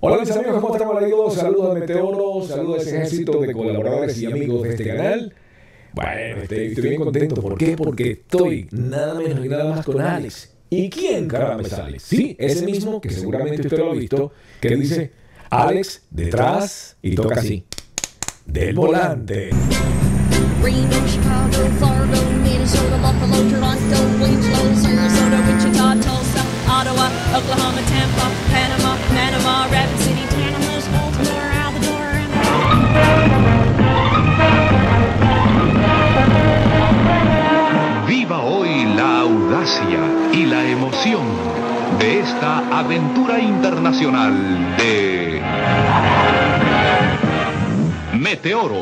Hola mis amigos, ¿cómo están? Amigos? Saludos de Meteoro, saludos a ese ejército de colaboradores y amigos de este canal. Bueno, estoy bien contento. ¿Por qué? Porque estoy nada menos y nada más con Alex. ¿Y quién caramba es Alex? Sí, ese mismo que seguramente usted lo ha visto, que dice Alex detrás y toca así, del volante. Reno, Chicago, Fargo, Minnesota, Buffalo, Toronto, Winslow, Sarasota, Wichita, Tulsa, Ottawa, Oklahoma, Tampa, Panama, Rapid City, Tantalus, Baltimore, Alabama, Viva hoy la audacia y la emoción de esta aventura internacional de Meteoro.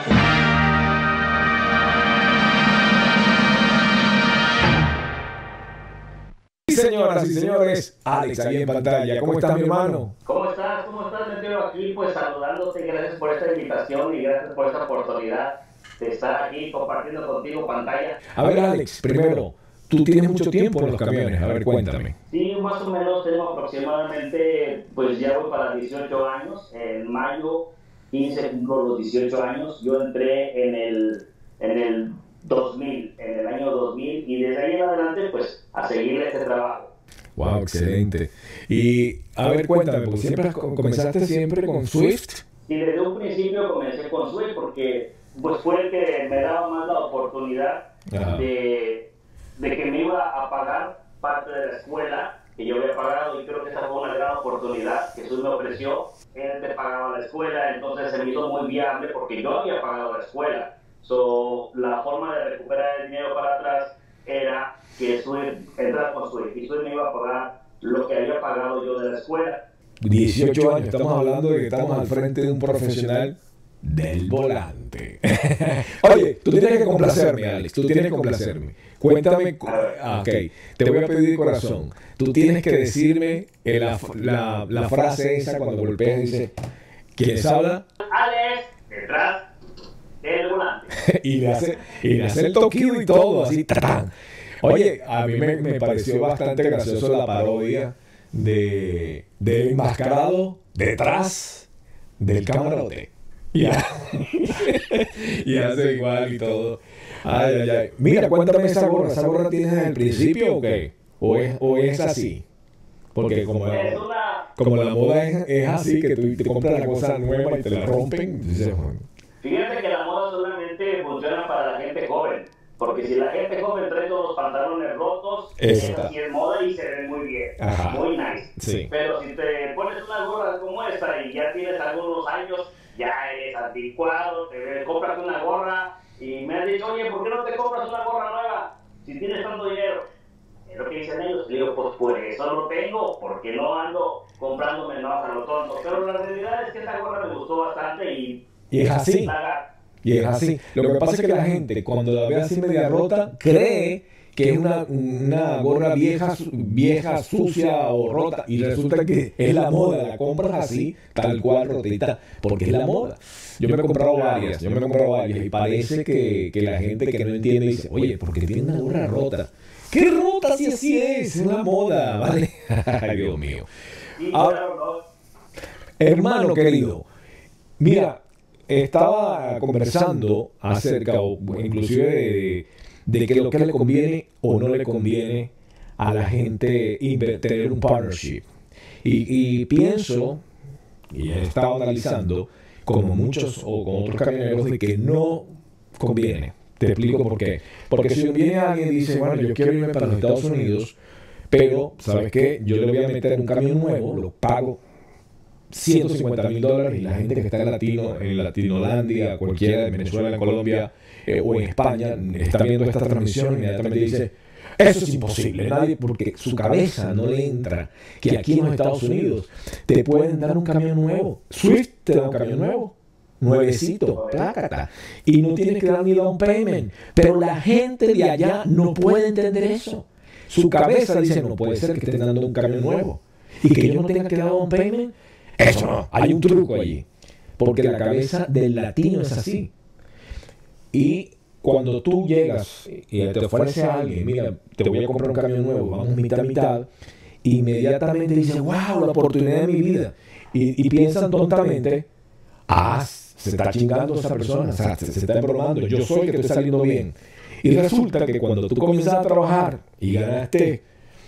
Señoras y señores, Alex ahí en pantalla. ¿Cómo estás, mi hermano? ¿Cómo estás? ¿Cómo estás, Meteoro? Aquí, pues saludándote, gracias por esta invitación y gracias por esta oportunidad de estar aquí compartiendo contigo pantalla. A ver, Alex, primero, tú tienes mucho tiempo en los camiones. A ver, cuéntame. Sí, más o menos tengo aproximadamente, pues ya voy para 18 años. En mayo 15 cumplo los 18 años. Yo entré en el 2000, en el año 2000, y desde ahí en adelante, pues, a seguir este trabajo. Wow, excelente. Y, a ver, cuéntame, porque siempre comenzaste siempre con Swift. Y desde un principio comencé con Swift porque, pues, fue el que me daba más la oportunidad de que me iba a pagar parte de la escuela que yo había pagado, y creo que esa fue una gran oportunidad que Swift me ofreció. Él te pagaba la escuela, entonces se me hizo muy viable porque yo había pagado la escuela. So, la forma de recuperar el dinero para atrás era que Swift entrara con Swift y Swift me iba a pagar lo que había pagado yo de la escuela. 18 años, estamos hablando de que estamos al frente de un profesional del volante. Oye, tú tienes que complacerme, Alex, tú tienes que complacerme. Cuéntame, ok, te voy a pedir de corazón. Tú tienes que decirme la frase esa cuando golpeas y dice, ¿quién les habla? Alex, detrás del volante. y le hace el toquido y todo, así, ¡tatán! Oye, a mí me pareció bastante gracioso la parodia del enmascarado detrás del camarote. Y hace igual y todo. Ay, ay, ay. Mira, cuéntame esa gorra. ¿Esa gorra tienes desde el principio o qué? ¿O es así? Porque como la moda es así, que tú te compras la cosa nueva y te la rompen. Fíjate que la moda solamente funciona para la gente joven. Porque si la gente joven trae todos los pantalones rotos, es así en moda y se ve muy bien. Ajá. Muy nice. Sí. Pero si te pones una gorra como esta y ya tienes algunos años, ya eres anticuado, te compras una gorra y me han dicho, oye, ¿por qué no te compras una gorra nueva si tienes tanto dinero? Es lo que dicen ellos. Le digo, pues por eso lo tengo, porque no ando comprándome nuevas a lo tonto. Pero la realidad es que esta gorra me gustó bastante y es así. Y es así. Lo que pasa es que la gente, cuando la ve así media rota, cree que es una gorra vieja, sucia o rota, y resulta que es la moda. La compras así, tal cual, rotita, porque es la moda. Yo me he comprado varias, y parece que la gente que no entiende dice, oye, ¿por qué tiene una gorra rota? ¿Qué rota si así es la moda? ¿Vale? Ay, Dios mío. Hermano querido, mira, estaba conversando acerca, o inclusive de que lo que le conviene o no le conviene a la gente tener un partnership. Y pienso, y he estado analizando, como muchos o con otros camioneros, de que no conviene. Te explico por qué. Porque si viene alguien y dice, bueno, yo quiero irme para los Estados Unidos, pero, ¿sabes qué? Yo le voy a meter un camión nuevo, lo pago $150,000, y la gente que está en Latinolandia, cualquiera de Venezuela, en Colombia o en España, está viendo esta transmisión, inmediatamente dice, eso es imposible, nadie, porque su cabeza no le entra que aquí en los Estados Unidos te pueden dar un camión nuevo. Swift te da un camión nuevo, nuevecito, plácata, y no tienes que dar ni down payment. Pero la gente de allá no puede entender eso. Su cabeza dice, no puede ser que estén dando un camión nuevo y que yo no tenga que dar down payment. Eso no, hay un truco allí, porque la cabeza del latino es así. Y cuando tú llegas y te ofrece a alguien, mira, te voy a comprar un camión nuevo, vamos mitad a mitad, inmediatamente dices, wow, la oportunidad de mi vida. y piensan tontamente, se está chingando esa persona, o sea, se está embromando, yo soy el que estoy saliendo bien. Y resulta que cuando tú comienzas a trabajar y ganaste,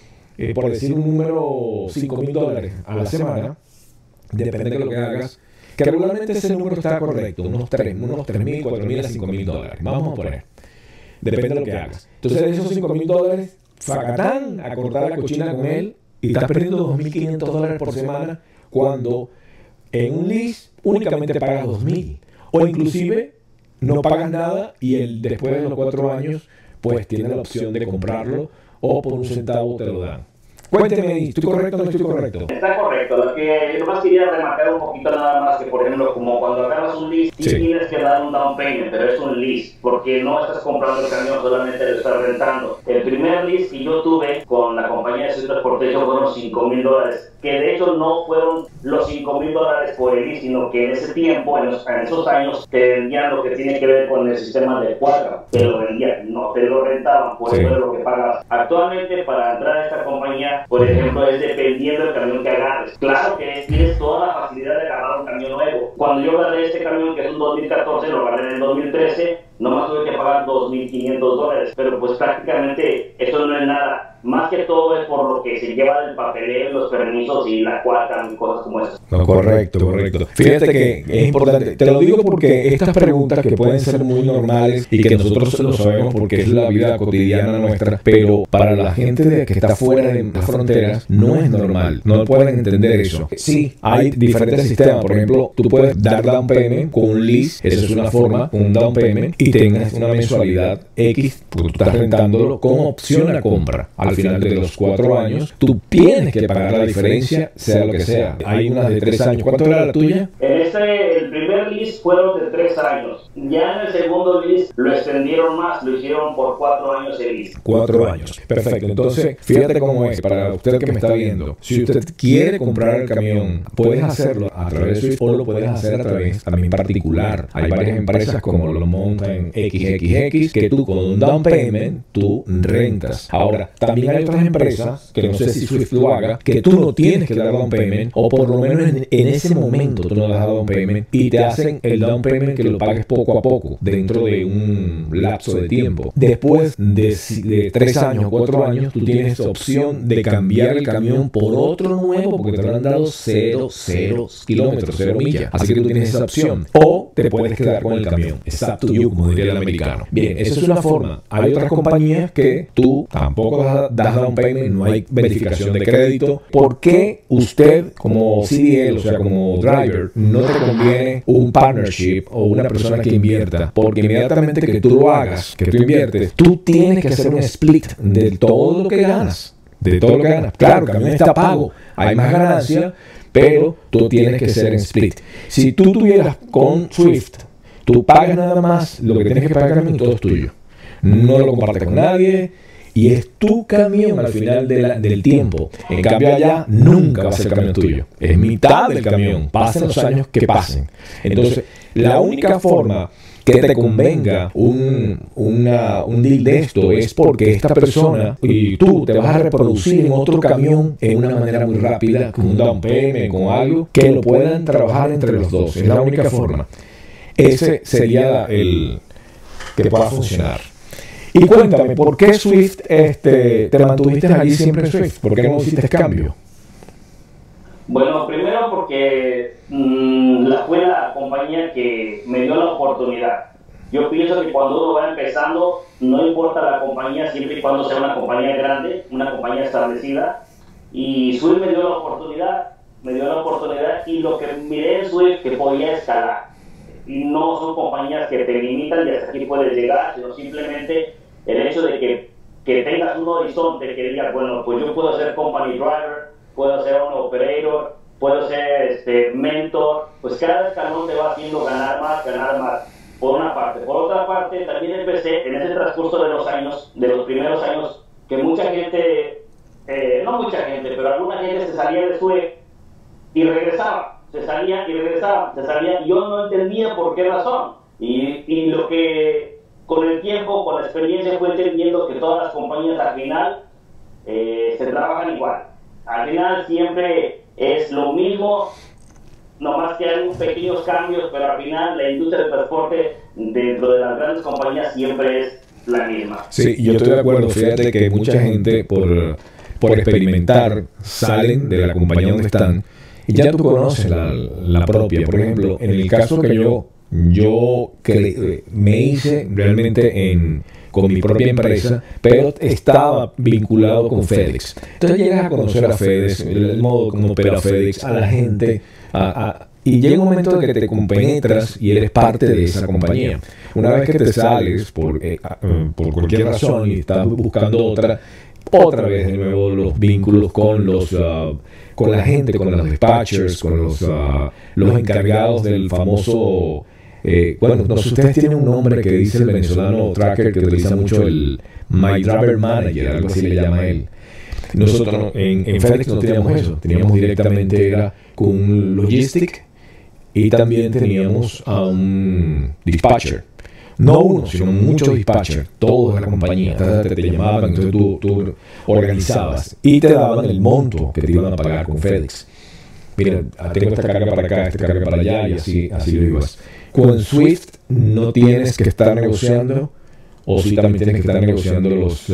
por decir un número, $5,000 a la semana, depende de lo que hagas, que regularmente ese número está correcto, unos 3,000, 4,000 a $5,000. Vamos a poner. Depende de lo que hagas. Entonces, de esos $5,000, facatán a cortar la cochina con él y estás perdiendo $2,500 por semana cuando en un lease únicamente pagas $2,000. O inclusive no pagas nada y después de los 4 años, pues tienes la opción de comprarlo o por un centavo te lo dan. Cuénteme, ¿estoy correcto o no estoy correcto? Está correcto. Lo que yo nomás quería remarcar un poquito nada más que, por ejemplo, como cuando agarras un lease, sí tienes que dar un down payment, pero es un lease, porque no estás comprando el camión, solamente lo estás rentando. El primer lease que yo tuve con la compañía de Swift Transportation fueron $5,000, que de hecho no fueron los $5,000 por el lease, sino que en ese tiempo, en esos años, te vendían lo que tiene que ver con el sistema de cuadra. Te lo vendían, no te lo rentaban, por eso es lo que pagabas. Actualmente, para entrar a esta compañía, por ejemplo, es dependiendo del camión que agarres. Claro que tienes toda la facilidad de agarrar un camión nuevo. Cuando yo agarré este camión, que es un 2014, lo agarré en el 2013, nomás tuve que pagar $2,500, pero pues prácticamente eso no es nada. Más que todo es por lo que se lleva del papeleo, los permisos y la cuarta y cosas como esas. No, correcto. Fíjate que es importante. Te lo digo porque estas preguntas que pueden ser muy normales y que nosotros lo sabemos porque es la vida cotidiana nuestra, pero para la gente que está fuera de las fronteras no es normal. No pueden entender eso. Sí, hay diferentes sistemas. Por ejemplo, tú puedes dar down payment con un lease, esa es una forma, un down payment, y tengas una mensualidad X, porque tú estás rentándolo con opción a compra. Al final de los 4 años, tú tienes que pagar la diferencia, sea lo que sea. Hay unas de 3 años. ¿Cuánto era la tuya? El primer lease fueron de 3 años. Ya en el segundo lease lo extendieron más, lo hicieron por 4 años el lease. 4 años. Perfecto. Entonces, fíjate cómo es, para usted que me está viendo. Si usted quiere comprar el camión, puedes hacerlo a través de Swift o lo puedes hacer a través también particular. Hay varias empresas como lo montan XXX, que tú con un down payment, tú rentas. Ahora, también hay otras empresas, que no sé si Swift lo haga, que tú no tienes que dar down payment, o por lo menos en ese momento tú no das down payment, y te hacen el down payment que lo pagues poco a poco, dentro de un lapso de tiempo. Después de 3 años o 4 años, tú tienes opción de cambiar el camión por otro nuevo, porque te lo han dado 0 kilómetros, 0 millas. Así que tú tienes esa opción. O te puedes quedar con el camión. It's up to you, como diría el americano. Bien, esa es una forma. Hay otras compañías que tú tampoco das down payment, no hay verificación de crédito. ¿Por qué usted, como CDL, o sea, como driver, no te conviene un partnership o una persona que invierta? Porque inmediatamente que tú lo hagas, que tú inviertes, tú tienes que hacer un split de todo lo que ganas. De todo lo que ganas. Claro, el camión está pago, hay más ganancia, pero tú tienes que hacer en split. Si tú tuvieras con Swift, tú pagas nada más lo que tienes que pagar el camión, todo es tuyo. No lo compartes con nadie y es tu camión al final del tiempo. En cambio allá nunca va a ser el camión tuyo. Es mitad del camión, pasen los años que pasen. Entonces, la única forma que te convenga un deal de esto es porque esta persona y tú te vas a reproducir en otro camión en una manera muy rápida, con un down payment, con algo que lo puedan trabajar entre los dos. Es la única forma. Ese sería el que pueda funcionar. Y cuéntame, ¿por qué Swift te mantuviste allí siempre en Swift? ¿Por qué no hiciste cambio? Bueno, primero porque fue la compañía que me dio la oportunidad. Yo pienso que cuando uno va empezando, no importa la compañía, siempre y cuando sea una compañía grande, una compañía establecida. Y Swift me dio la oportunidad y lo que miré en Swift que podía escalar. Y no son compañías que te limitan y hasta aquí puedes llegar, sino simplemente el hecho de que tengas un horizonte que digas, bueno, pues yo puedo ser company driver, puedo ser un operator, puedo ser mentor, pues cada escalón te va haciendo ganar más, por una parte. Por otra parte, también empecé en ese transcurso de los primeros años, que mucha gente, no mucha gente, pero alguna gente se salía de Swift y regresaba, se salía, y yo no entendía por qué razón. Y lo que con el tiempo, con la experiencia, fue entendiendo que todas las compañías al final se trabajan igual. Al final siempre es lo mismo nomás que hay pequeños cambios, pero al final la industria del transporte dentro de las grandes compañías siempre es la misma. Sí, yo estoy de acuerdo. Fíjate que mucha gente por experimentar salen de la compañía donde están y ya tú conoces la propia. Por ejemplo, en el caso que yo me hice realmente con mi propia empresa, pero estaba vinculado con FedEx. Entonces llegas a conocer a FedEx, el modo como opera FedEx, a la gente, y llega un momento en que te compenetras y eres parte de esa compañía. Una vez que te sales por cualquier razón y estás buscando otra vez de nuevo los vínculos con la gente, con los dispatchers, con los encargados del famoso... bueno, no sé si ustedes tienen un nombre que dice el venezolano tracker que utiliza mucho el My Driver Manager, algo así le llama él. Nosotros en FedEx no teníamos eso, teníamos directamente era con un logistic y también teníamos a un dispatcher. No uno, sino muchos dispatchers, todos de la compañía. Te llamaban, entonces tú organizabas y te daban el monto que te iban a pagar con FedEx. Mira, tengo esta carga para acá, esta carga para allá, y así lo ibas. Con Swift no tienes que estar negociando, o sí también tienes que estar negociando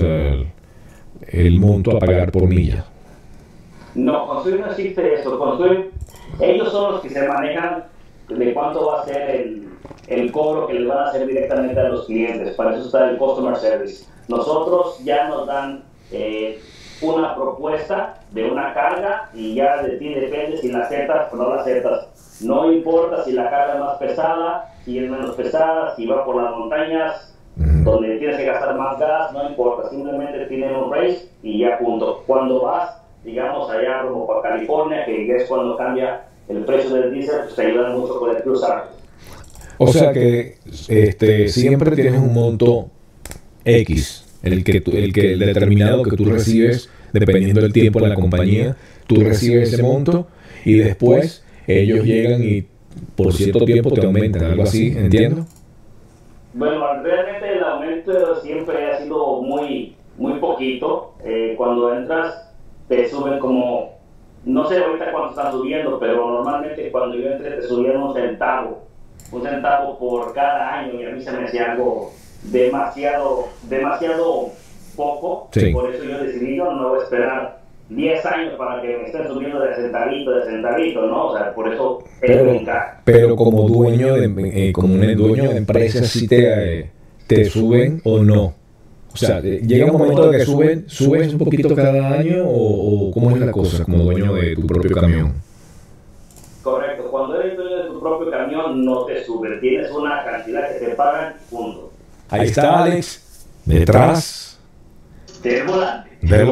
el monto a pagar por milla. No, con Swift no existe eso. Con Swift, ellos son los que se manejan de cuánto va a ser el cobro que les van a hacer directamente a los clientes. Para eso está el Customer Service. Nosotros ya nos dan una propuesta de una carga y ya de ti depende si la aceptas o no la aceptas. No importa si la carga es más pesada, si es menos pesada, si va por las montañas, donde tienes que gastar más gas, no importa. Simplemente tienen un race y ya punto. Cuando vas, digamos, allá como para California, que es cuando cambia el precio del diésel, pues te ayudan mucho con el cruzar. O sea que siempre tienes un monto X, el determinado que tú recibes, dependiendo del tiempo de la compañía, tú recibes ese monto y después ellos llegan y por cierto tiempo te aumentan, algo así, ¿entiendo? Bueno, realmente el aumento siempre ha sido muy, muy poquito. Cuando entras te suben como, no sé ahorita cuánto están subiendo, pero normalmente cuando yo entré te subían un centavo por cada año, y a mí se me hacía algo demasiado poco. Sí. Por eso yo decidí no voy a esperar 10 años para que me estén subiendo de centavito, ¿no? O sea, por eso pero como dueño de empresa, ¿sí te suben o no? O sea, llega un momento de que subes un poquito cada año, o ¿cómo es la cosa como dueño de tu propio camión? Correcto, cuando eres dueño de tu propio camión no te suben, tienes una cantidad que te pagan, punto. Ahí está Alex, detrás del volante.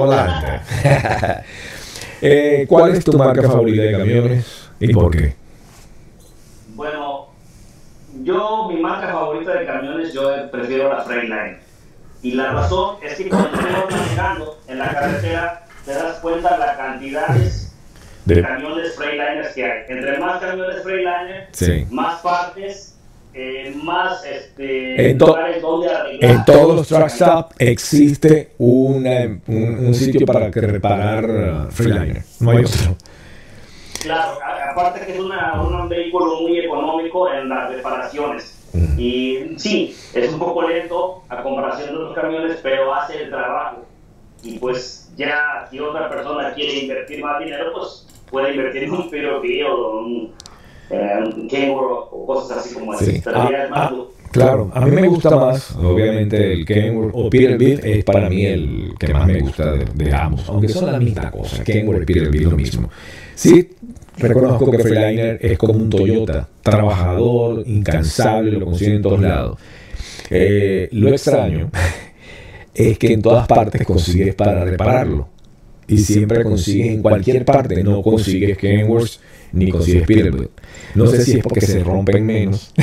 ¿Cuál es tu marca favorita de camiones y por qué? Bueno, mi marca favorita de camiones, yo prefiero la Freightliner. Y la razón es que cuando estamos manejando en la carretera, te das cuenta de las cantidades de camiones Freightliners que hay. Entre más camiones Freightliner, sí, más partes, más lugares donde arreglar. En todos los truck stops existe un sitio para reparar Freightliner. No hay otro. Claro, aparte que es un vehículo muy económico en las reparaciones. Y sí, es un poco lento a comparación de los camiones, pero hace el trabajo. Y pues ya si otra persona quiere invertir más dinero, pues puede invertir en un Peterbilt o un Kenworth o cosas así como sí. Pero ya es más claro, a mí me gusta más, obviamente, el Kenworth o Peterbilt es para mí el que más me gusta de ambos, aunque son la misma cosa, Kenworth y Peterbilt lo mismo. Sí, reconozco que Freightliner es como un Toyota, trabajador, incansable, lo consiguen en todos lados. Lo extraño es que en todas partes consigues para repararlo, y siempre consigues en cualquier parte, no consigues Kenworth ni consigues Peterbilt. No sé si es porque se rompen menos.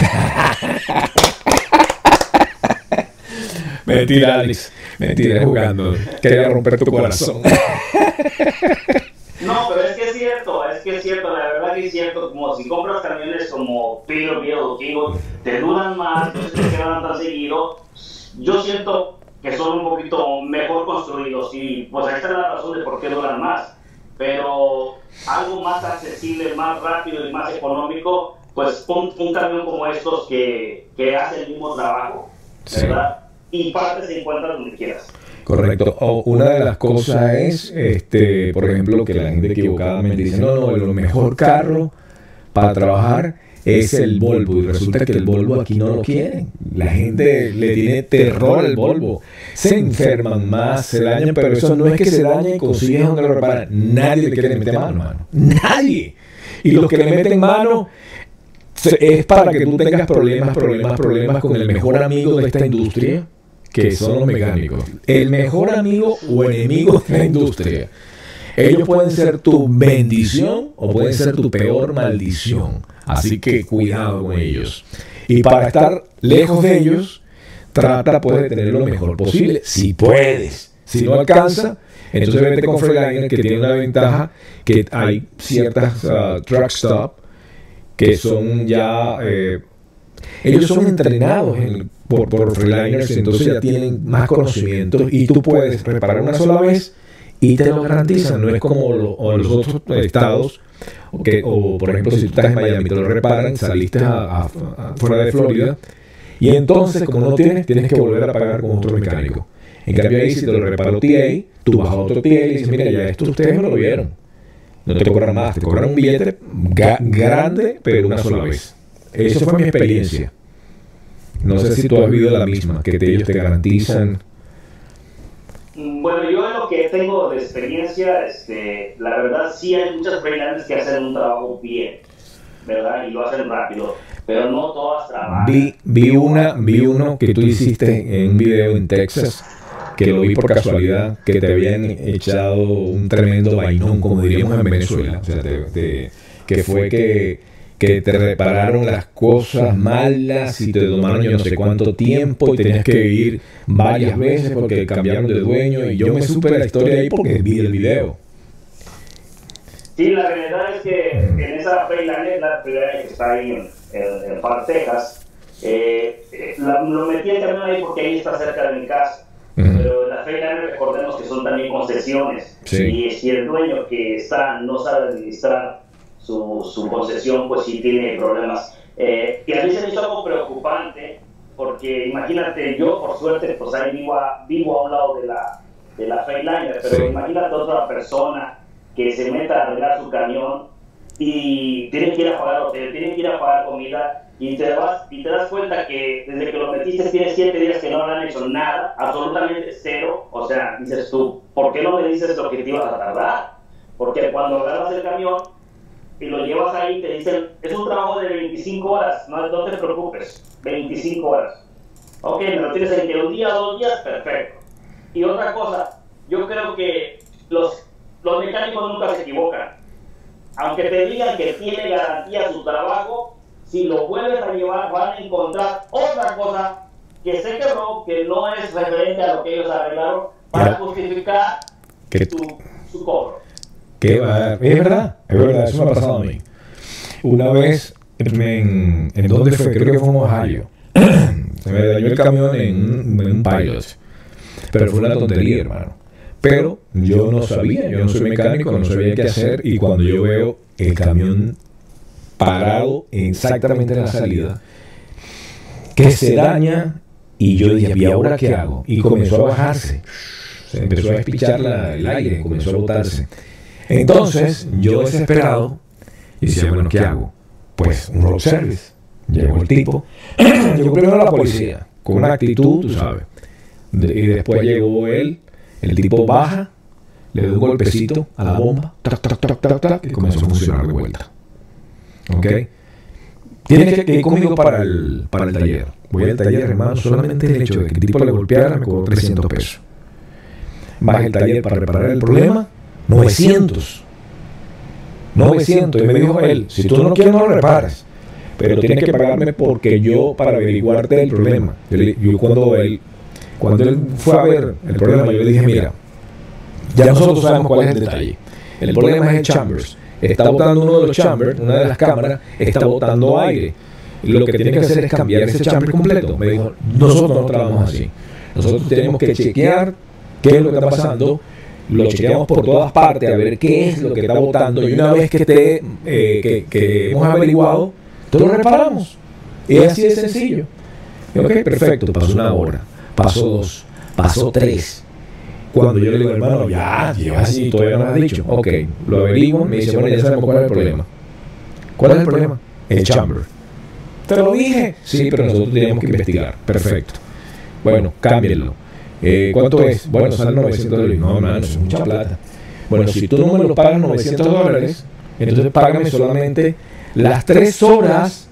Mentira, Alex. Mentira, jugando. Quería romper tu corazón. No, pero es que es cierto, la verdad que es cierto. Como si compras camiones como Peterbilt o Kenworth, te duran más, no se te quedan tan seguido. Yo siento que son un poquito mejor construidos y pues ahí está la razón de por qué duran más. pero algo más accesible, más rápido y más económico, pues un camión como estos que hace el mismo trabajo, ¿verdad? Y partes se encuentran donde quieras. Correcto. Una de las cosas es, por ejemplo, que la gente equivocadamente dice, no, el mejor carro para trabajar es el Volvo, y resulta que el Volvo aquí no lo quieren. La gente le tiene terror al Volvo. Se enferman más, se dañan, pero eso no es que se dañe y consigues donde lo reparan. Nadie le quiere meter mano, mano. Nadie. Y los que le meten mano es para que tú tengas problemas con el mejor amigo de esta industria, que son los mecánicos. El mejor amigo o enemigo de la industria. Ellos pueden ser tu bendición o pueden ser tu peor maldición. Así que cuidado con ellos. Y para estar lejos de ellos, trata pues, de tener lo mejor posible. Si puedes. Si no alcanza, entonces vete con Freightliner, que tiene una ventaja, que hay ciertas truck stop que son ya... ellos son entrenados por Freightliners, entonces ya tienen más conocimientos y tú puedes reparar una sola vez y te lo garantizan. No es como los otros estados, o por ejemplo si tú estás en Miami, te lo reparan, saliste fuera de Florida y entonces como no tienes que volver a pagar con otro mecánico. En cambio ahí si te lo reparó TA, tú vas a otro TA y dices, mira, ya esto ustedes me lo vieron. No te cobran más, te cobran un billete grande, pero una sola vez. Esa fue mi experiencia. No sé si tú has vivido la misma, que ellos te garantizan. Bueno, yo en lo que tengo de experiencia, la verdad sí hay muchas Freightliners que hacen un trabajo bien, ¿verdad? Y lo hacen rápido, pero no todas trabajan. Vi uno que tú hiciste en un video en Texas, que lo vi por casualidad, que te habían echado un tremendo vainón, como diríamos en Venezuela. O sea, que fue que te repararon las cosas malas y te tomaron yo no sé cuánto tiempo y tenías que ir varias veces porque cambiaron de dueño, y yo me supe la historia ahí porque vi el video. Sí, la realidad es que en esa Freightliner, la Freightliner que está ahí en Far, Texas, lo metí el camión ahí porque ahí está cerca de mi casa. Pero las Freightliner, recordemos que son también concesiones, y si el dueño que está no sabe administrar su concesión, pues sí tiene problemas. Y a mí se me hizo algo preocupante, porque imagínate, yo por suerte, pues ahí vivo a un lado de la Freightliner, pero imagínate otra persona que se meta a arreglar su camión y tiene que ir a pagar hotel, tiene que ir a pagar comida, y te das cuenta que desde que lo metiste tienes 7 días que no le han hecho nada, absolutamente cero. O sea, dices tú, ¿por qué no me dices lo que te ibas a tardar? Porque cuando agarras el camión y lo llevas ahí, te dicen, es un trabajo de 25 horas, no te preocupes, 25 horas. Ok, me lo tienes en que un día, 2 días, perfecto. Y otra cosa, yo creo que los mecánicos nunca se equivocan. Aunque te digan que tiene garantía su trabajo, si lo vuelves a llevar, van a encontrar otra cosa que se quebró, que no es referente a lo que ellos arreglaron, para justificar su cobro. Es verdad, eso me ha pasado a mí. Una vez, ¿en dónde fue? Creo que fue en Ohio. Se me dañó el camión en un Pilot. Pero fue una tontería, hermano. Pero yo no sabía, yo no soy mecánico, no sabía qué hacer. Y cuando yo veo el camión parado exactamente en la salida, que se daña, y yo dije, ¿y ahora qué hago? Y comenzó a bajarse. Se empezó a despichar el aire, comenzó a botarse. Entonces, yo desesperado, decía, bueno, ¿qué hago? Pues un road service. Llegó el tipo, llegó primero la policía, con una actitud, tú sabes. Y después llegó el tipo baja, le dio un golpecito a la bomba, y comenzó a funcionar de vuelta. ¿Ok? Tienes que ir conmigo para el taller. Voy al taller, hermano, solamente el hecho de que el tipo le golpeara me cobró 300 pesos. Más el taller para reparar el problema, 900. Y me dijo él, si tú no quieres no lo reparas, pero tienes que pagarme porque yo, para averiguarte el problema. Yo cuando él fue a ver el problema, yo le dije, mira, ya nosotros sabemos cuál es el detalle. El problema es el chambers. Está botando uno de los chambers, una de las cámaras, está botando aire. Lo que tiene que hacer es cambiar ese chamber completo. Me dijo, nosotros no trabajamos así. Nosotros tenemos que chequear qué es lo que está pasando, lo chequeamos por todas partes a ver qué es lo que está botando, y una vez que esté que hemos averiguado, todo lo reparamos. Y es así de sencillo. Y, ok, perfecto, pasó 1 hora, pasó 2, pasó 3. Cuando yo le digo, hermano, ya, llevas así, todavía no me has dicho. Ok, lo averiguo, me dice, bueno, ya sabemos cuál es el problema. ¿Cuál es el problema? El chamber. ¿Te lo dije? Sí, pero nosotros teníamos que investigar. Perfecto. Bueno, cámbienlo. ¿Cuánto es? Bueno, sale $900. No, hermano, es mucha plata. Bueno, si tú no me lo pagas $900, entonces págame solamente las 3 horas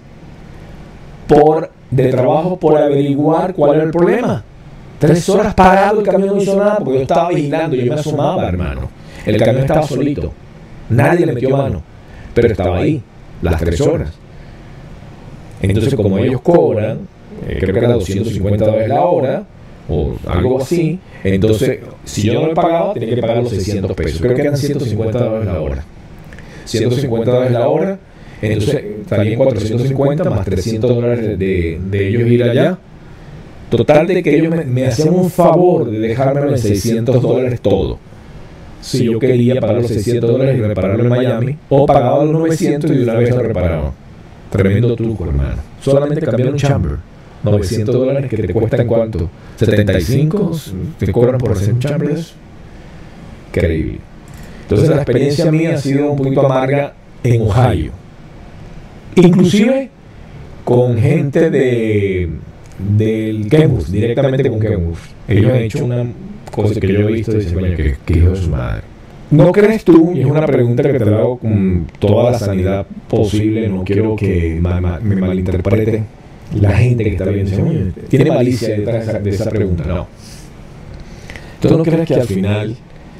de trabajo por averiguar cuál era el problema. 3 horas parado, el camión no hizo nada porque yo estaba vigilando, yo me asomaba, hermano. El camión estaba solito, nadie le metió mano, pero estaba ahí, las 3 horas. Entonces, como ellos cobran, creo que era $250 la hora, o algo así, entonces, si yo no le pagaba, tenía que pagar los $600. Creo que eran $150 la hora. $150 la hora, entonces salían 450 más $300 de ellos ir allá. Total de que ellos me hacían un favor de dejármelo en $600 todo. Si yo quería pagar los $600 y repararlo en Miami, o pagaba los 900 y de una vez lo reparaba. Tremendo truco, hermano. Solamente cambiar un chamber. $900 que te cuesta en cuánto? ¿75? ¿Te cobran por hacer un chamber de eso? Increíble. Entonces la experiencia mía ha sido un poquito amarga en Ohio. Inclusive con gente del Kenworth, directamente con Kenworth. Ellos han hecho una cosa que yo he visto y dice, coño, que hijo de su madre. ¿No crees tú? Y es una pregunta que te la hago con toda la sanidad posible, no quiero que me malinterprete la gente que está viendo. Dice, tiene malicia detrás de esa pregunta. No. ¿Tú no crees que al final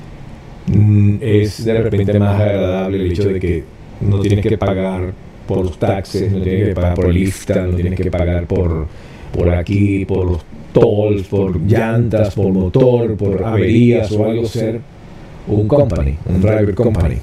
es de repente más agradable el hecho de que no tienes que pagar por los taxes, no tienes que pagar por el IFTA, no tienes que pagar por aquí, por los tolls, por llantas, por motor, por averías o algo, ser un company, un driver company?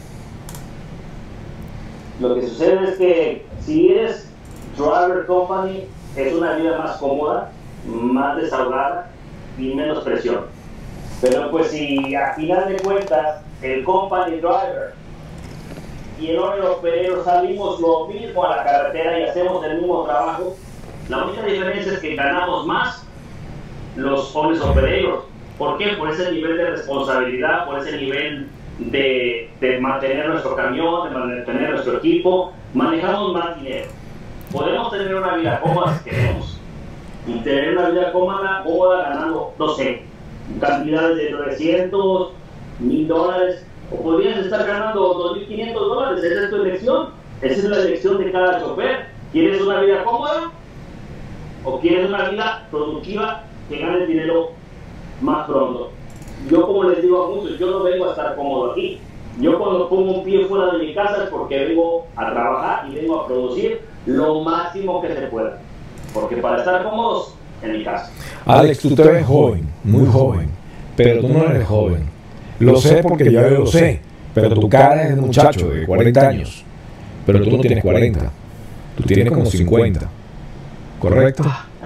Lo que sucede es que si eres driver company, es una vida más cómoda, más desahogada y menos presión. Pero pues si a final de cuentas el company driver y el owner operero salimos lo mismo a la carretera y hacemos el mismo trabajo, la única diferencia es que ganamos más los owners opereros. ¿Por qué? Por ese nivel de responsabilidad, por ese nivel de mantener nuestro camión, de mantener nuestro equipo. Manejamos más dinero. Podemos tener una vida cómoda si queremos. Y tener una vida cómoda ganando, no sé, cantidades de $900, $1,000, o podrías estar ganando $2,500. Esa es tu elección. Esa es la elección de cada chofer. ¿Quieres una vida cómoda? ¿O quieres una vida productiva que gane dinero más pronto? Yo, como les digo a muchos, yo no vengo a estar cómodo aquí. Yo cuando pongo un pie fuera de mi casa es porque vengo a trabajar y vengo a producir lo máximo que se pueda. Porque para estar cómodos, en mi casa. Alex, tú te ves joven, muy joven, pero tú no eres joven. Lo sé porque yo lo sé, pero tu cara es de muchacho de 40 años. Pero tú no tienes 40, tú tienes como 50. ¿Correcto?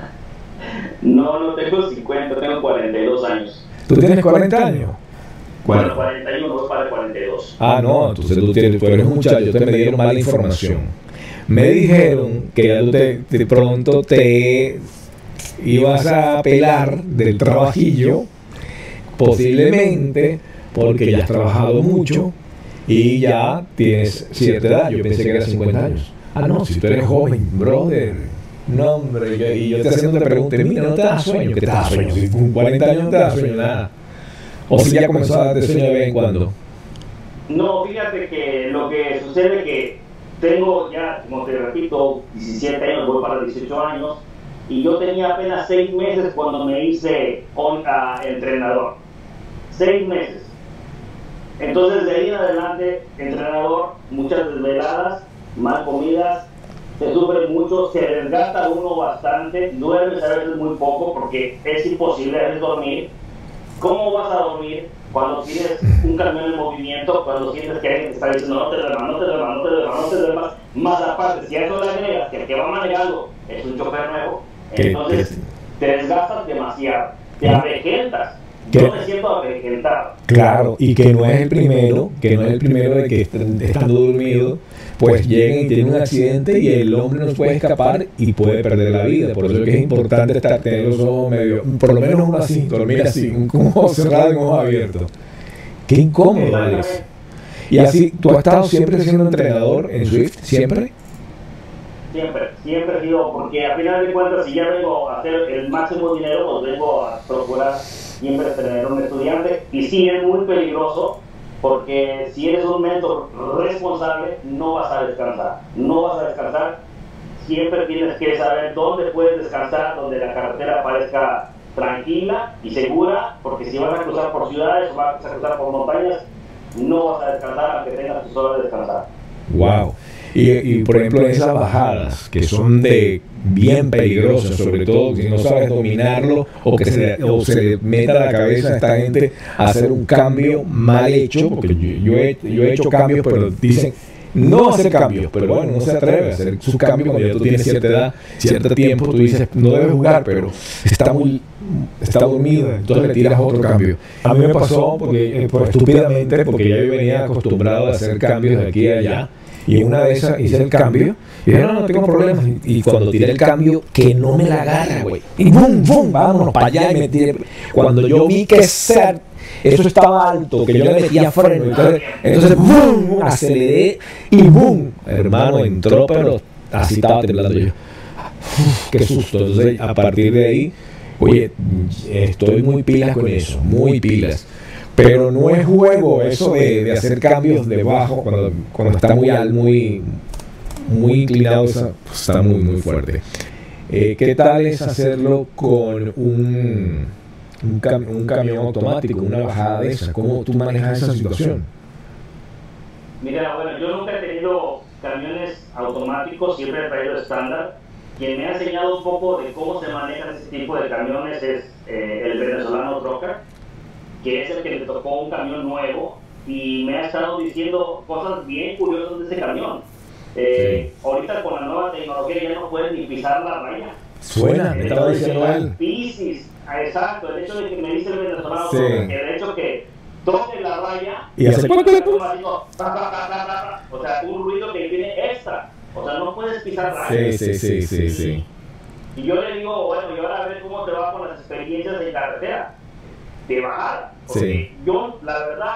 No tengo 50, tengo 42 años. ¿Tú tienes 40 años? Bueno, 41, voy para 42. Ah, no, entonces tú eres un muchacho, te me dieron mala información. Me dijeron que ya tú de pronto te ibas a pelar del trabajillo, posiblemente porque ya has trabajado mucho y ya tienes cierta edad. Yo pensé que eras 50 años. Ah, no, si tú eres joven, brother. No, hombre, y yo te haciendo te pregunté, mira, ¿no te da sueño? ¿Qué te da sueño? Si con 40 años no te da sueño, nada. O si ya comenzó a darte sueño de vez en cuando. No, fíjate que lo que sucede es que tengo ya, como te repito, 17 años, voy para 18 años, y yo tenía apenas 6 meses cuando me hice entrenador. 6 meses. Entonces, de ahí en adelante, entrenador, muchas desveladas, mal comidas, se sufre mucho, se desgasta uno bastante, duermes a veces muy poco porque es imposible a veces dormir. ¿Cómo vas a dormir cuando tienes un camión en movimiento, cuando sientes que alguien te está diciendo no te duermas? Más aparte, si a eso le agregas que el que va manejando es un chofer nuevo, entonces te desgastas demasiado, te avejentas. yo me siento avejentado. Claro, y que no es el primero, de que estando dormido, pues llegan y tienen un accidente y el hombre no puede escapar y puede perder la vida. Por eso es que es importante tener los ojos medio, por lo menos uno así, dormir así, un ojo cerrado y un ojo abierto. Qué incómodo es. Y así, ¿tú has estado siempre siendo entrenador en Swift? ¿Siempre? Siempre digo, porque a final de cuentas, si ya vengo a hacer el máximo dinero, pues vengo a procurar siempre tener un estudiante. Y sí, es muy peligroso, porque si eres un mentor responsable, no vas a descansar. Siempre tienes que saber dónde puedes descansar, donde la carretera parezca tranquila y segura, porque si vas a cruzar por ciudades o vas a cruzar por montañas, no vas a descansar aunque tengas tus horas de descansar. Wow. Y por ejemplo, esas bajadas que son bien peligrosas, sobre todo si no sabes dominarlo o que se le meta a la cabeza a esta gente a hacer un cambio mal hecho, porque yo he hecho cambios, pero dicen no hacer cambios, pero bueno, no se atreve a hacer sus cambios cuando ya tú tienes cierta edad, cierto tiempo, tú dices, no debes jugar, pero está dormido, entonces le tiras otro cambio. A mí me pasó porque estúpidamente, porque ya yo venía acostumbrado a hacer cambios de aquí a allá, y una de esas hice el cambio, y dije, no tengo problemas, y cuando tiré el cambio, que no me la agarra, güey, y boom, vámonos para allá, y me tiré. Cuando yo vi que eso estaba alto, que yo le metía freno, entonces boom, aceleré, y boom, hermano, entró, pero así estaba temblando yo. Qué susto. Entonces, a partir de ahí, oye, estoy muy pilas con eso, muy pilas. Pero no es juego eso de hacer cambios de bajo cuando está muy inclinado, está muy fuerte. ¿Qué tal es hacerlo con un camión automático, una bajada de esa? ¿Cómo tú manejas esa situación? Mira, bueno, yo nunca he tenido camiones automáticos, siempre he traído estándar. Quien me ha enseñado un poco de cómo se manejan ese tipo de camiones es el venezolano Troca, que es el que le tocó un camión nuevo y me ha estado diciendo cosas bien curiosas de ese camión. Sí. Ahorita con la nueva tecnología ya no puedes ni pisar la raya. Suena, me estaba diciendo él. Piscis, exacto, el hecho de que me dice el venezolano, sí, que de hecho que toque la raya y hace o sea, un ruido que tiene extra, o sea, no puedes pisar raya. Sí. Y yo le digo, bueno, y ahora a ver cómo te va con las experiencias de carretera, de bajada, porque sí, yo la verdad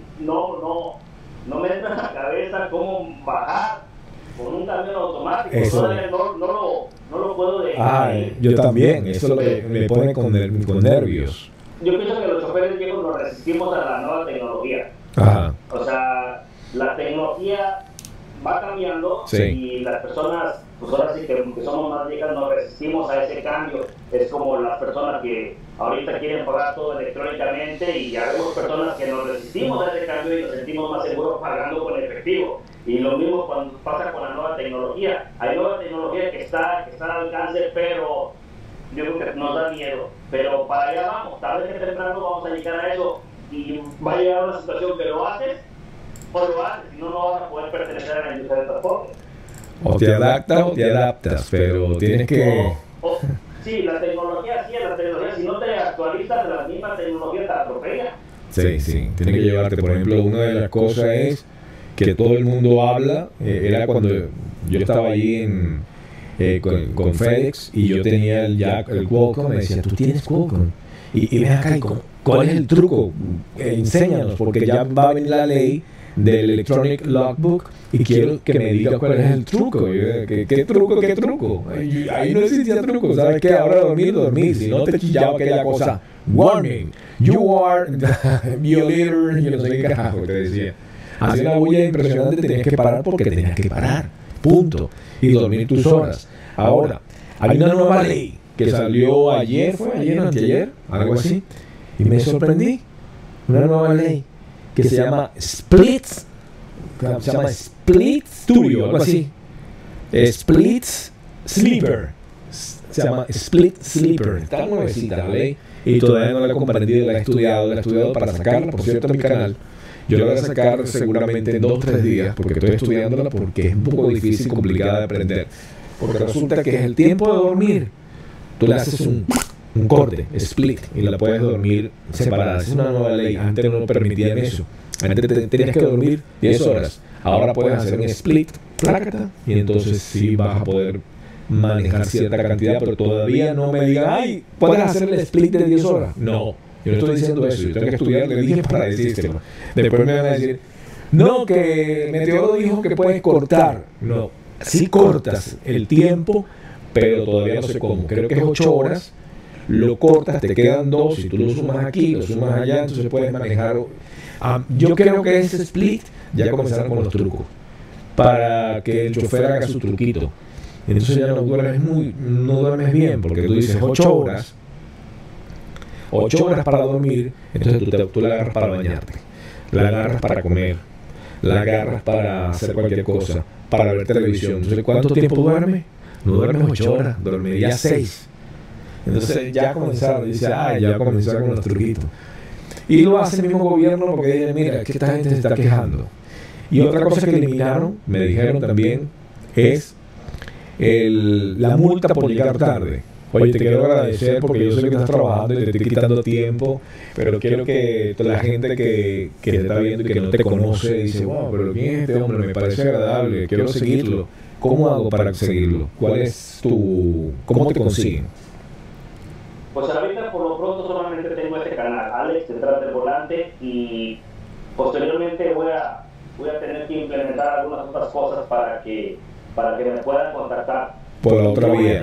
no me entra en la cabeza cómo bajar con un camión automático. Eso. Todavía no lo puedo dejar. Yo también, eso es lo que me pone con nervios. Yo pienso que los choferes viejos nos resistimos a la nueva tecnología. Ajá. O sea, la tecnología va cambiando, sí, y las personas, pues ahora sí que somos más viejas, nos resistimos a ese cambio. Es como las personas que ahorita quieren pagar todo electrónicamente, y ya vemos personas que nos resistimos a ese cambio y nos sentimos más seguros pagando con efectivo. Y lo mismo cuando pasa con la nueva tecnología. Hay nueva tecnología que está al alcance, pero yo creo que nos da miedo. Pero para allá vamos, tarde que temprano vamos a llegar a eso, y va a llegar una situación que lo haces o lo haces, y no vas a poder pertenecer a la industria del transporte. O te adaptas, pero tienes que... Sí, la tecnología, si no te actualizas, la misma tecnología te atropella. Sí, tiene que llevarte. Por ejemplo, una de las cosas es que todo el mundo habla, era cuando yo estaba allí con FedEx y yo tenía ya el Qualcomm, me decía, ¿tú tienes Qualcomm? Y ven acá, ¿cuál es el truco? Enséñanos, porque ya va a venir la ley del Electronic Logbook y quiero que me digas cuál es el truco. ¿Qué truco? Ahí no existía truco, ¿sabes qué? Ahora dormir, si no te chillaba aquella cosa, warning, you are violator, yo no sé qué carajo te decía. Hacía una bulla impresionante, tenías que parar porque tenías que parar, punto, y dormir tus horas. Ahora, hay una nueva ley que salió ayer, o anteayer, algo así, y me sorprendí. Una nueva ley que se llama Split Studio, algo así. Split Sleeper. Se llama Split Sleeper. Está nuevecita la ley y todavía no la he comprendido, la he estudiado para sacarla, por cierto, en mi canal. Yo la voy a sacar seguramente en 2 o 3 días porque estoy estudiándola, porque es un poco difícil, complicada de aprender. Porque resulta que es el tiempo de dormir. Tú le haces un un corte, split, y la puedes dormir separada. Es una nueva ley. Antes no permitían eso. Antes tenías que dormir 10 horas. Ahora puedes hacer un split, plácata, y entonces sí vas a poder manejar cierta cantidad, pero todavía no me digan, ay, puedes hacer el split de 10 horas. No, yo no estoy diciendo eso. Yo tengo que estudiar, le dije para decírselo. Después me van a decir, no, que Meteoro dijo que puedes cortar. No, sí cortas el tiempo, pero todavía no sé cómo. Creo que es 8 horas. Lo cortas, te quedan 2, si tú lo sumas aquí, lo sumas allá, entonces puedes manejar. Yo creo que ese split ya comenzaron con los trucos para que el chofer haga su truquito. Entonces ya no duermes bien, porque tú dices 8 horas para dormir, entonces tú la agarras para bañarte, la agarras para comer, la agarras para hacer cualquier cosa, para ver televisión. Entonces, ¿cuánto tiempo duermes? No duermes 8 horas, dormiría 6. Entonces ya comenzaron, ya comenzaron con los truquitos. Y lo hace el mismo gobierno porque dicen, mira, que esta gente se está quejando. Y otra cosa que eliminaron, me dijeron también, es la multa por llegar tarde. Oye, te quiero agradecer porque yo sé que estás trabajando y te estoy quitando tiempo, pero quiero que toda la gente que te está viendo y que no te conoce dice, wow, pero ¿quién es este hombre? Me parece agradable, quiero seguirlo. ¿Cómo hago para seguirlo? ¿Cómo te consiguen? Pues ahorita por lo pronto solamente tengo este canal, Alex detrás del volante, y posteriormente voy a tener que implementar algunas otras cosas para que me puedan contactar. Por la otra vía.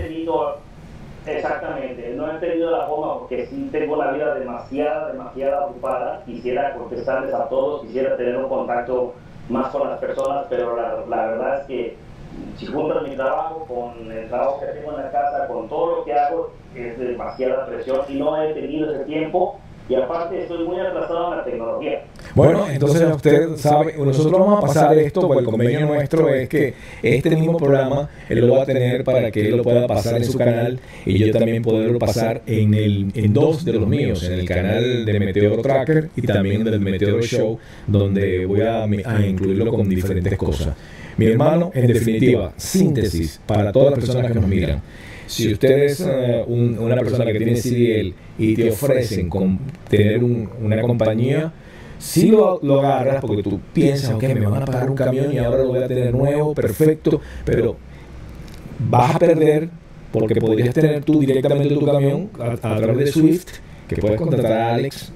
Exactamente, no he tenido la forma porque sí tengo la vida demasiada ocupada. Quisiera contestarles a todos, quisiera tener un contacto más con las personas, pero la verdad es que si juntas mi trabajo con el trabajo que tengo en la casa, con todo lo que hago, es demasiada presión y no he tenido ese tiempo. Y aparte estoy muy atrasado en la tecnología. Bueno, entonces usted sabe, nosotros vamos a pasar esto, pues el convenio nuestro es que este mismo programa él lo va a tener para que él lo pueda pasar en su canal y yo también poderlo pasar en 2 de los míos, en el canal de Meteoro Tracker y también del Meteoro Show, donde voy a incluirlo con diferentes cosas. Mi hermano, en definitiva, síntesis para todas las personas que nos miran. Si usted es una persona que tiene CDL y te ofrecen tener una compañía, si lo agarras porque tú piensas, ok, me van a pagar un camión y ahora lo voy a tener nuevo, perfecto, pero vas a perder porque podrías tener tú directamente tu camión a través de Swift, que puedes contratar a Alex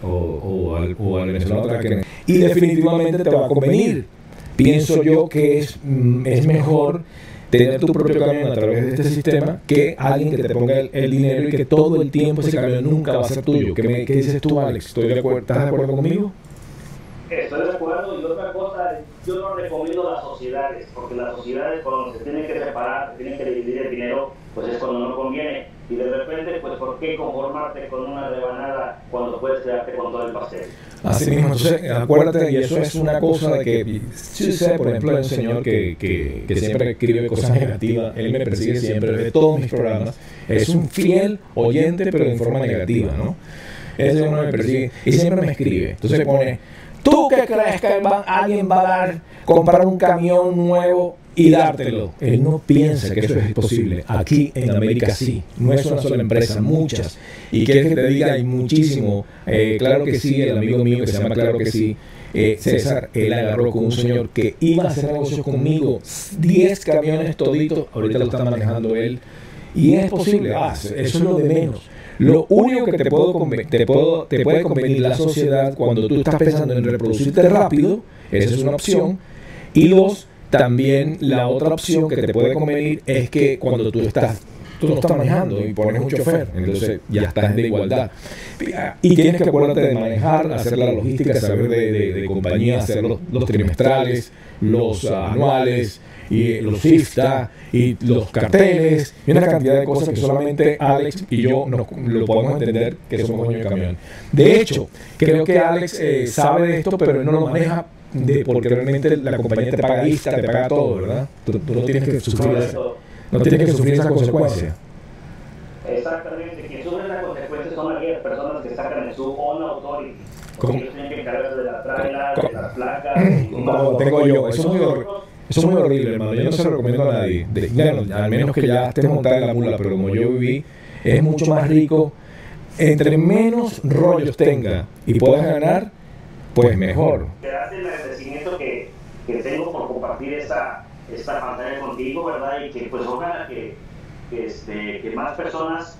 o al venezolano Tracker, y definitivamente te va a convenir. Pienso yo que es mejor tener tu propio camión a través de este sistema que alguien que te ponga el dinero y que todo el tiempo ese camión nunca va a ser tuyo. ¿Qué dices tú, Alex? ¿Estás de acuerdo conmigo? Estoy de acuerdo, y otra cosa, yo no recomiendo las sociedades, porque las sociedades cuando se tienen que separar, se tienen que dividir el dinero, pues es cuando no conviene, y de repente, pues ¿por qué conformarte con una rebanada cuando puedes quedarte con todo el pastel? Así mismo, entonces acuérdate, y eso es una cosa de que, si sé, por ejemplo, hay un señor que siempre escribe cosas negativas, él me persigue siempre, ve todos mis programas, es un fiel oyente, pero en forma negativa, ¿no? Ese señor me persigue y siempre me escribe, entonces pone, ¿tú qué crees que alguien va a comprar un camión nuevo y dártelo? Él no piensa que eso es posible. Aquí en América sí. No es una sola empresa, muchas. Y quieres que te diga, hay muchísimo. Claro que sí, el amigo mío que se llama Claro que sí, César, él agarró con un señor que iba a hacer negocios conmigo, 10 camiones toditos, ahorita lo está manejando él. Y es posible, eso es lo de menos. Lo único que te puede convenir la sociedad cuando tú estás pensando en reproducirte rápido, esa es una opción. Y también la otra opción que te puede convenir es que cuando tú lo estás manejando y pones un chofer, entonces ya estás de igualdad. Y tienes que acordarte de manejar, hacer la logística, saber de compañía, hacer los trimestrales, los anuales, y los IFTA, y los carteles, y una cantidad de cosas que solamente Alex y yo lo podemos entender, que somos dueños de camión. De hecho, creo que Alex sabe de esto, pero él no lo maneja porque realmente la compañía te paga IFTA, te paga todo, ¿verdad? Tú no tienes que sufrir esa consecuencia. Exactamente, quien sufre esa consecuencia son aquellas personas que sacan en su own authority. Ellos tienen que encargarse de la traila, de las placas. Como tengo yo, eso es muy horrible, hermano. Yo no se lo recomiendo a nadie. Al menos que ya estés montada en la mula, pero como yo viví es mucho más rico. Entre menos rollos tenga y puedas ganar, pues mejor. Darte el agradecimiento que tengo por compartir esta pantalla contigo, ¿verdad? Y que pues ojalá que más personas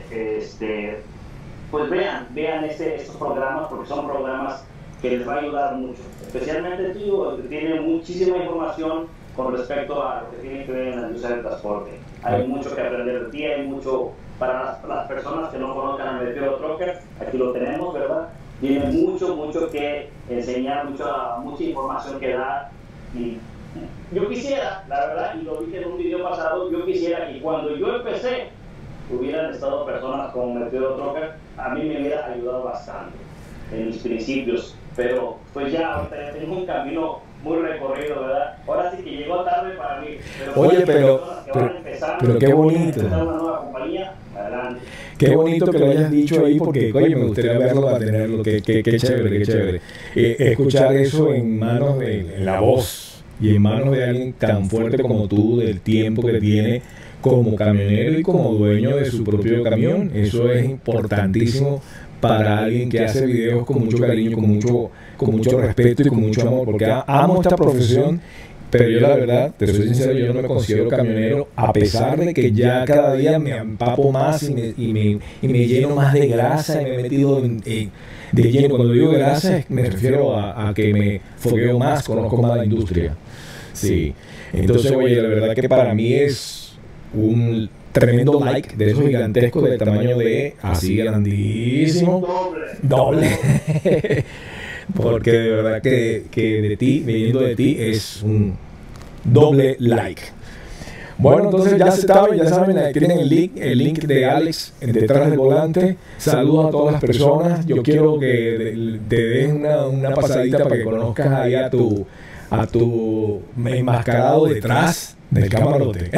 pues vean estos programas, porque son programas que les va a ayudar mucho, especialmente tú, que tiene muchísima información con respecto a lo que tiene que ver en la industria del transporte. Hay mucho que aprender de ti, hay mucho para las personas que no conozcan a Meteoro Trucker, aquí lo tenemos, ¿verdad? Tiene mucho que enseñar, mucha información que dar. Y yo quisiera, la verdad, y lo dije en un video pasado, yo quisiera que cuando yo empecé hubieran estado personas como Meteoro Trucker, a mí me hubiera ayudado bastante en mis principios, pero pues ya ahorita ya tengo un camino muy recorrido, ¿verdad? Ahora sí que llegó tarde para mí. Pero oye, pero qué bonito. Una nueva compañía, adelante. Qué bonito que lo hayas dicho ahí, porque oye, me gustaría verlo para tenerlo. Qué chévere, qué chévere. Escuchar eso en manos en la voz y en manos de alguien tan fuerte como tú, del tiempo que tiene como camionero y como dueño de su propio camión, eso es importantísimo para alguien que hace videos con mucho cariño, con mucho respeto y con mucho amor, porque amo esta profesión, pero yo la verdad, te soy sincero, yo no me considero camionero, a pesar de que ya cada día me empapo más y me lleno más de grasa y me he metido de lleno. Cuando digo grasa me refiero a que me fogueo más, conozco más la industria. Sí, entonces oye, la verdad que para mí es un tremendo like de esos gigantescos del tamaño de así grandísimo, doble. Porque de verdad que de ti, viniendo de ti, es un doble like. Bueno, entonces ya saben, tienen el link de Alex detrás del volante. Saludos a todas las personas. Yo quiero que te den una pasadita para que conozcas ahí a tu enmascarado detrás del camarote.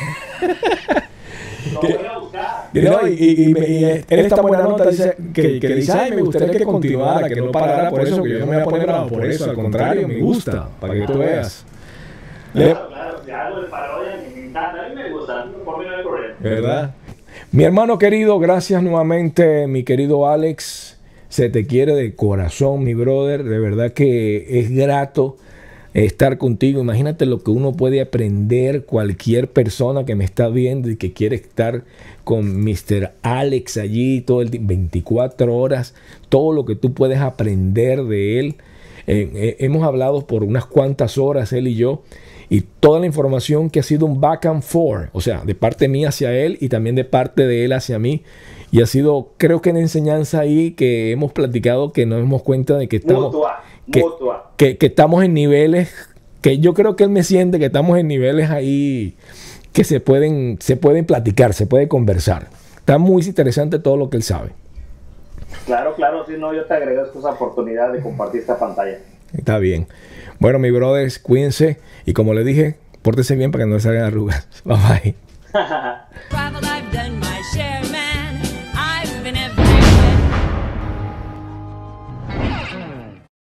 Y él esta buena nota dice que dice, ay, me gustaría que continuara, que no parara por eso, que yo no me voy a poner bravo por eso, al contrario, me gusta, para que tú veas. Claro, si algo de parodia me encanta, a mí me gusta, por mí no hay problema. ¿Verdad? Mi hermano querido, gracias nuevamente, mi querido Alex, se te quiere de corazón, mi brother, de verdad que es grato estar contigo. Imagínate lo que uno puede aprender, cualquier persona que me está viendo y que quiere estar con Mr. Alex allí todo el tiempo, 24 horas, todo lo que tú puedes aprender de él. Hemos hablado por unas cuantas horas él y yo, y toda la información que ha sido un back and forth, o sea, de parte mía hacia él y también de parte de él hacia mí, y ha sido, creo que una enseñanza ahí que hemos platicado, que nos damos cuenta de que estamos que estamos en niveles, que yo creo que él me siente que estamos en niveles ahí que se pueden platicar, se puede conversar. Está muy interesante todo lo que él sabe. Claro, si no, yo te agradezco esa oportunidad de compartir esta pantalla. Está bien. Bueno, mis brothers, cuídense y como les dije, pórtense bien para que no les salgan arrugas. Bye bye.